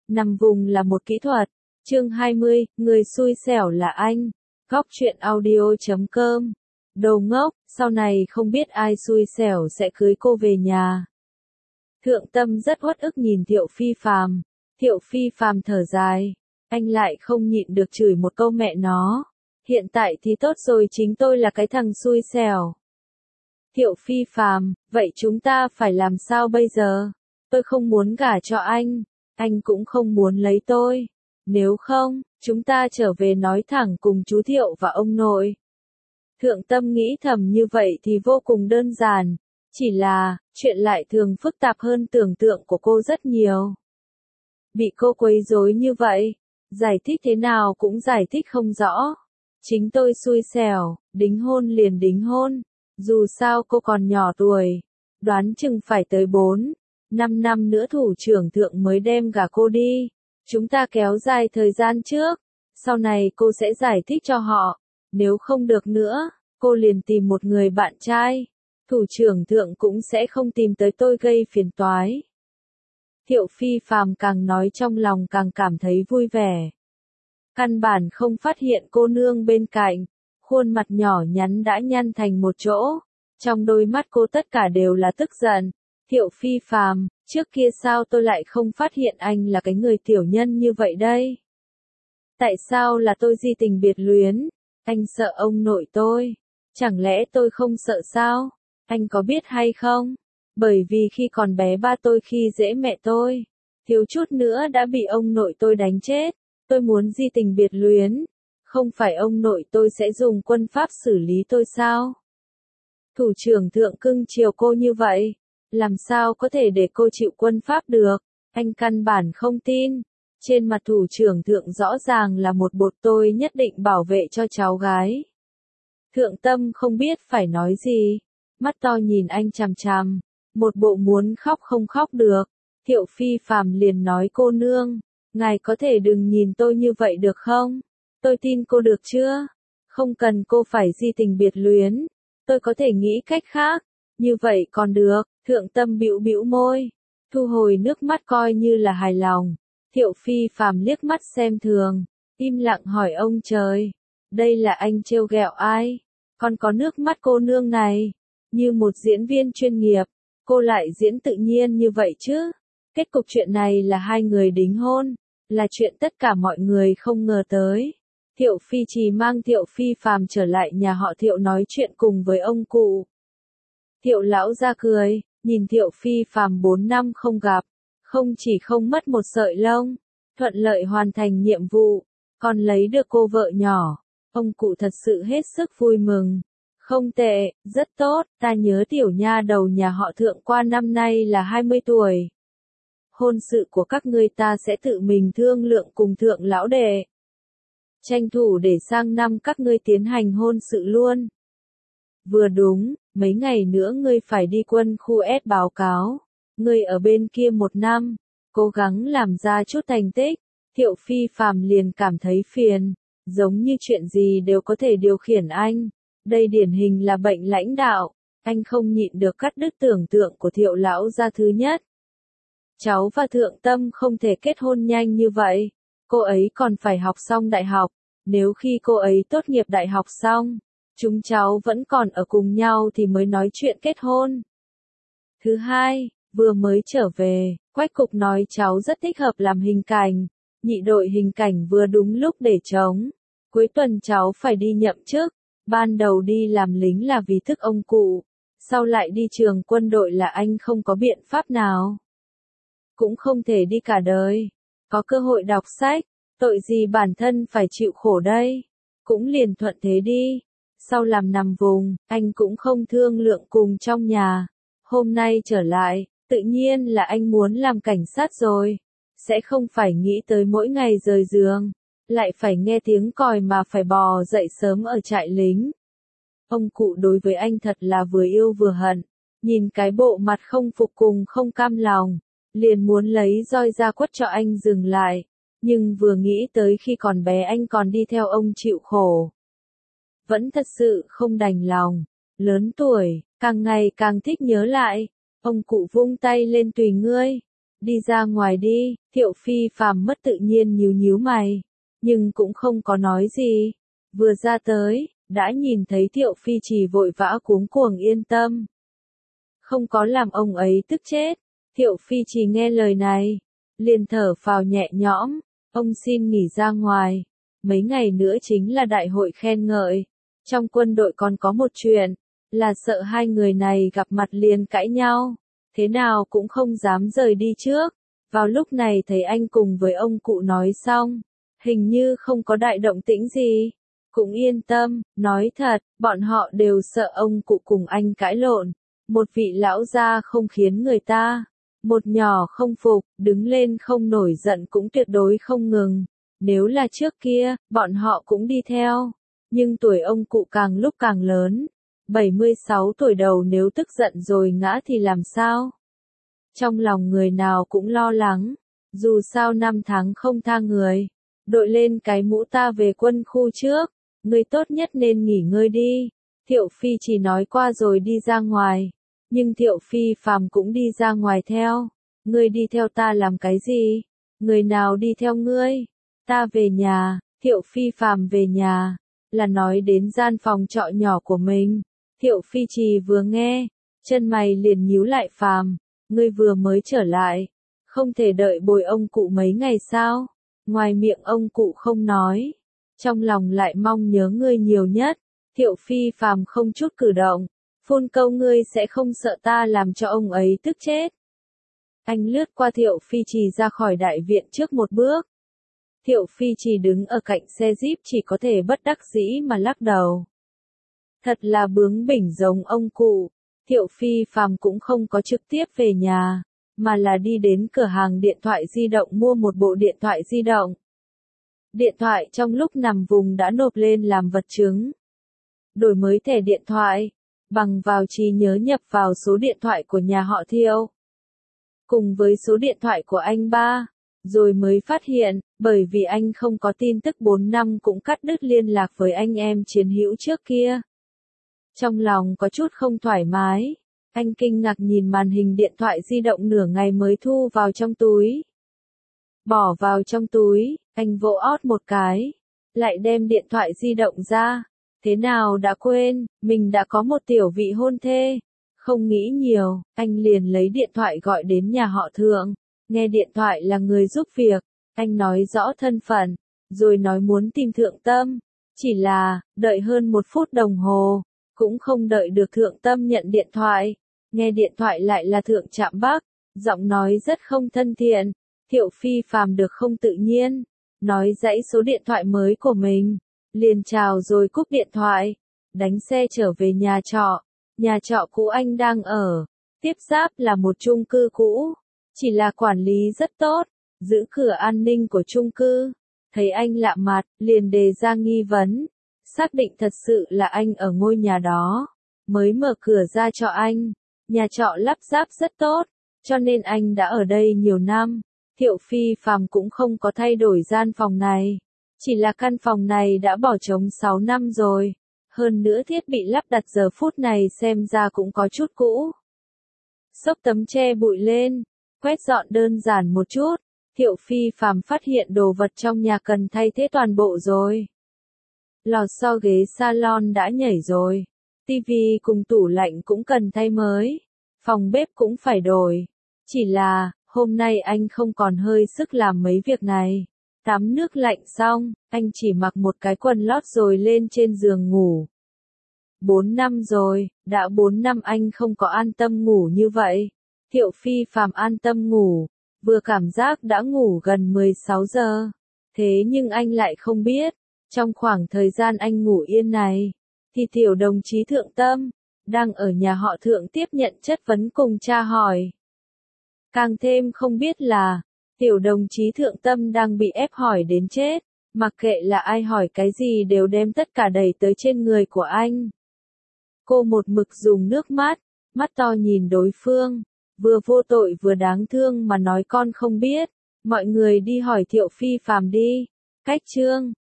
Nằm vùng là một kỹ thuật. Chương 20, người xui xẻo là anh. Góc truyện audio.com. Đồ ngốc, sau này không biết ai xui xẻo sẽ cưới cô về nhà. Thượng Tâm rất uất ức nhìn Thiệu Phi Phàm. Thiệu Phi Phàm thở dài. Anh lại không nhịn được chửi một câu mẹ nó. Hiện tại thì tốt rồi, chính tôi là cái thằng xui xẻo. Thiệu Phi Phàm, vậy chúng ta phải làm sao bây giờ? Tôi không muốn gả cho anh cũng không muốn lấy tôi. Nếu không, chúng ta trở về nói thẳng cùng chú Thiệu và ông nội. Thượng Tâm nghĩ thầm như vậy thì vô cùng đơn giản, chỉ là, chuyện lại thường phức tạp hơn tưởng tượng của cô rất nhiều. Bị cô quấy rối như vậy, giải thích thế nào cũng giải thích không rõ. Chính tôi xui xẻo, đính hôn liền đính hôn. Dù sao cô còn nhỏ tuổi, đoán chừng phải tới 4-5 năm nữa thủ trưởng Thượng mới đem gả cô đi. Chúng ta kéo dài thời gian trước, sau này cô sẽ giải thích cho họ. Nếu không được nữa, cô liền tìm một người bạn trai. Thủ trưởng Thượng cũng sẽ không tìm tới tôi gây phiền toái. Thiệu Phi Phàm càng nói trong lòng càng cảm thấy vui vẻ. Căn bản không phát hiện cô nương bên cạnh, khuôn mặt nhỏ nhắn đã nhăn thành một chỗ. Trong đôi mắt cô tất cả đều là tức giận. Thiệu Phi Phàm, trước kia sao tôi lại không phát hiện anh là cái người tiểu nhân như vậy đây? Tại sao là tôi di tình biệt luyến? Anh sợ ông nội tôi. Chẳng lẽ tôi không sợ sao? Anh có biết hay không? Bởi vì khi còn bé ba tôi khi dễ mẹ tôi, thiếu chút nữa đã bị ông nội tôi đánh chết. Tôi muốn di tình biệt luyến. Không phải ông nội tôi sẽ dùng quân pháp xử lý tôi sao? Thủ trưởng Thượng cưng chiều cô như vậy, làm sao có thể để cô chịu quân pháp được? Anh căn bản không tin. Trên mặt thủ trưởng Thượng rõ ràng là một bột tôi nhất định bảo vệ cho cháu gái. Thượng Tâm không biết phải nói gì, mắt to nhìn anh chằm chằm, một bộ muốn khóc không khóc được. Thiệu Phi Phàm liền nói cô nương, ngài có thể đừng nhìn tôi như vậy được không? Tôi tin cô được chưa? Không cần cô phải di tình biệt luyến. Tôi có thể nghĩ cách khác. Như vậy còn được. Thượng Tâm bĩu bĩu môi, thu hồi nước mắt coi như là hài lòng. Thiệu Phi Phàm liếc mắt xem thường, im lặng hỏi ông trời, đây là anh trêu ghẹo ai? Còn có nước mắt cô nương này, như một diễn viên chuyên nghiệp, cô lại diễn tự nhiên như vậy chứ? Kết cục chuyện này là hai người đính hôn, là chuyện tất cả mọi người không ngờ tới. Thiệu Phi Trì mang Thiệu Phi Phàm trở lại nhà họ Thiệu nói chuyện cùng với ông cụ. Thiệu lão ra cười, nhìn Thiệu Phi Phàm 4 năm không gặp, không chỉ không mất một sợi lông, thuận lợi hoàn thành nhiệm vụ, còn lấy được cô vợ nhỏ. Ông cụ thật sự hết sức vui mừng. Không tệ, rất tốt, ta nhớ tiểu nha đầu nhà họ Thượng qua năm nay là 20 tuổi. Hôn sự của các ngươi ta sẽ tự mình thương lượng cùng Thượng lão đệ. Tranh thủ để sang năm các ngươi tiến hành hôn sự luôn. Vừa đúng, mấy ngày nữa ngươi phải đi quân khu S báo cáo. Ngươi ở bên kia 1 năm, cố gắng làm ra chút thành tích. Thiệu Phi Phàm liền cảm thấy phiền, giống như chuyện gì đều có thể điều khiển anh. Đây điển hình là bệnh lãnh đạo. Anh không nhịn được cắt đứt tưởng tượng của Thiệu lão gia thứ nhất. Cháu và Thượng Tâm không thể kết hôn nhanh như vậy. Cô ấy còn phải học xong đại học. Nếu khi cô ấy tốt nghiệp đại học xong, chúng cháu vẫn còn ở cùng nhau thì mới nói chuyện kết hôn. Thứ hai, vừa mới trở về, Quách Cục nói cháu rất thích hợp làm hình cảnh. Nhị đội hình cảnh vừa đúng lúc để trống. Cuối tuần cháu phải đi nhậm chức. Ban đầu đi làm lính là vì thức ông cụ. Sau lại đi trường quân đội là anh không có biện pháp nào. Cũng không thể đi cả đời. Có cơ hội đọc sách. Tội gì bản thân phải chịu khổ đây. Cũng liền thuận thế đi. Sau làm nằm vùng, anh cũng không thương lượng cùng trong nhà. Hôm nay trở lại, tự nhiên là anh muốn làm cảnh sát rồi. Sẽ không phải nghĩ tới mỗi ngày rời giường, lại phải nghe tiếng còi mà phải bò dậy sớm ở trại lính. Ông cụ đối với anh thật là vừa yêu vừa hận. Nhìn cái bộ mặt không phục cùng không cam lòng, liền muốn lấy roi ra quất cho anh dừng lại. Nhưng vừa nghĩ tới khi còn bé anh còn đi theo ông chịu khổ, vẫn thật sự không đành lòng. Lớn tuổi, càng ngày càng thích nhớ lại. Ông cụ vung tay lên tùy ngươi. Đi ra ngoài đi, Thiệu Phi Phàm mất tự nhiên nhíu nhíu mày, nhưng cũng không có nói gì. Vừa ra tới, đã nhìn thấy Thiệu Phi Trì vội vã cuống cuồng yên tâm. Không có làm ông ấy tức chết. Thiệu Phi Trì nghe lời này, liền thở phào nhẹ nhõm, ông xin nghỉ ra ngoài. Mấy ngày nữa chính là đại hội khen ngợi. Trong quân đội còn có một chuyện, là sợ hai người này gặp mặt liền cãi nhau. Thế nào cũng không dám rời đi trước. Vào lúc này thấy anh cùng với ông cụ nói xong, hình như không có đại động tĩnh gì. Cũng yên tâm, nói thật, bọn họ đều sợ ông cụ cùng anh cãi lộn. Một vị lão gia không khiến người ta, một nhỏ không phục, đứng lên không nổi giận cũng tuyệt đối không ngừng. Nếu là trước kia, bọn họ cũng đi theo. Nhưng tuổi ông cụ càng lúc càng lớn. 76 tuổi đầu nếu tức giận rồi ngã thì làm sao? Trong lòng người nào cũng lo lắng. Dù sao năm tháng không tha người. Đội lên cái mũ ta về quân khu trước. Người tốt nhất nên nghỉ ngơi đi. Thiệu Phi chỉ nói qua rồi đi ra ngoài. Nhưng Thiệu Phi Phàm cũng đi ra ngoài theo. Ngươi đi theo ta làm cái gì? Người nào đi theo ngươi? Ta về nhà. Thiệu Phi Phàm về nhà, là nói đến gian phòng trọ nhỏ của mình. Thiệu Phi Trì vừa nghe, chân mày liền nhíu lại. Phàm, ngươi vừa mới trở lại, không thể đợi bồi ông cụ mấy ngày sao? Ngoài miệng ông cụ không nói, trong lòng lại mong nhớ ngươi nhiều nhất. Thiệu Phi Phàm không chút cử động, phun câu ngươi sẽ không sợ ta làm cho ông ấy tức chết. Anh lướt qua Thiệu Phi Trì ra khỏi đại viện trước một bước. Thiệu Phi Trì đứng ở cạnh xe Jeep chỉ có thể bất đắc dĩ mà lắc đầu. Thật là bướng bỉnh giống ông cụ. Thiệu Phi Phàm cũng không có trực tiếp về nhà, mà là đi đến cửa hàng điện thoại di động mua một bộ điện thoại di động. Điện thoại trong lúc nằm vùng đã nộp lên làm vật chứng. Đổi mới thẻ điện thoại, bằng vào trí nhớ nhập vào số điện thoại của nhà họ Thiệu, cùng với số điện thoại của anh ba. Rồi mới phát hiện, bởi vì anh không có tin tức 4 năm cũng cắt đứt liên lạc với anh em chiến hữu trước kia. Trong lòng có chút không thoải mái, anh kinh ngạc nhìn màn hình điện thoại di động nửa ngày mới thu vào trong túi. Bỏ vào trong túi, anh vỗ ót một cái, lại đem điện thoại di động ra. Thế nào đã quên, mình đã có một tiểu vị hôn thê. Không nghĩ nhiều, anh liền lấy điện thoại gọi đến nhà họ Thượng. Nghe điện thoại là người giúp việc, anh nói rõ thân phận, rồi nói muốn tìm Thượng Tâm. Chỉ là, đợi hơn 1 phút đồng hồ, cũng không đợi được Thượng Tâm nhận điện thoại. Nghe điện thoại lại là Thượng Trạm Bắc, giọng nói rất không thân thiện. Thiệu Phi Phàm được không tự nhiên, nói dãy số điện thoại mới của mình, liền chào rồi cúp điện thoại, đánh xe trở về nhà trọ cũ anh đang ở. Tiếp giáp là một chung cư cũ. Chỉ là quản lý rất tốt, giữ cửa an ninh của chung cư. Thấy anh lạ mặt, liền đề ra nghi vấn. Xác định thật sự là anh ở ngôi nhà đó, mới mở cửa ra cho anh. Nhà trọ lắp ráp rất tốt, cho nên anh đã ở đây nhiều năm. Thiệu Phi Phàm cũng không có thay đổi gian phòng này. Chỉ là căn phòng này đã bỏ trống 6 năm rồi. Hơn nữa thiết bị lắp đặt giờ phút này xem ra cũng có chút cũ. Xốc tấm che bụi lên, quét dọn đơn giản một chút. Thiệu Phi Phàm phát hiện đồ vật trong nhà cần thay thế toàn bộ rồi. Lò xo ghế salon đã nhảy rồi. Tivi cùng tủ lạnh cũng cần thay mới. Phòng bếp cũng phải đổi. Chỉ là, hôm nay anh không còn hơi sức làm mấy việc này. Tắm nước lạnh xong, anh chỉ mặc một cái quần lót rồi lên trên giường ngủ. 4 năm rồi, đã 4 năm anh không có an tâm ngủ như vậy. Thiệu Phi Phàm an tâm ngủ, vừa cảm giác đã ngủ gần 16 giờ. Thế nhưng anh lại không biết, trong khoảng thời gian anh ngủ yên này, thì tiểu đồng chí Thượng Tâm, đang ở nhà họ Thượng tiếp nhận chất vấn cùng tra hỏi. Càng thêm không biết là, tiểu đồng chí Thượng Tâm đang bị ép hỏi đến chết, mặc kệ là ai hỏi cái gì đều đem tất cả đẩy tới trên người của anh. Cô một mực dùng nước mắt to nhìn đối phương, vừa vô tội vừa đáng thương mà nói con không biết, mọi người đi hỏi Thiệu Phi Phàm đi. Cách chương